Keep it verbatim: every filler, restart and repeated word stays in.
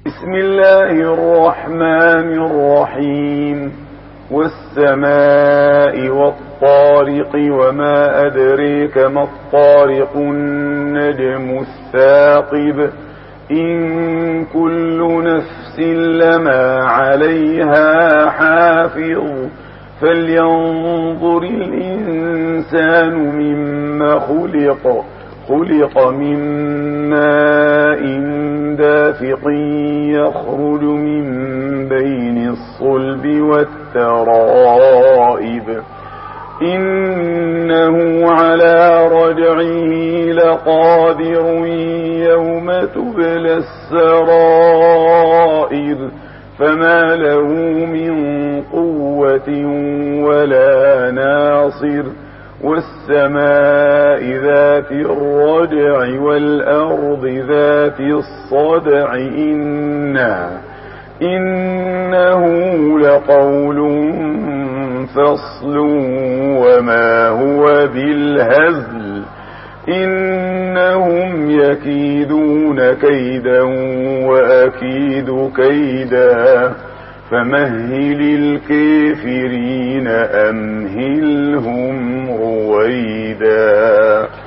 بسم الله الرحمن الرحيم. والسماء والطارق وما أدريك ما الطارق النجم الثاقب إن كل نفس لما عليها حافظ فلينظر الإنسان مما خلق خلق من ماء دافق يخرج من بين الصلب والترائب إنه على رجعه لقادر يوم تبلى السرائر فما له من قوة ولا ناصر والسماء ذات الرجع والأرض ذات الصدع إنا إنه لقول فصل وما هو بالهزل إنهم يكيدون كيدا وأكيد كيدا فمهل الكافرين أمهلهم رويدا.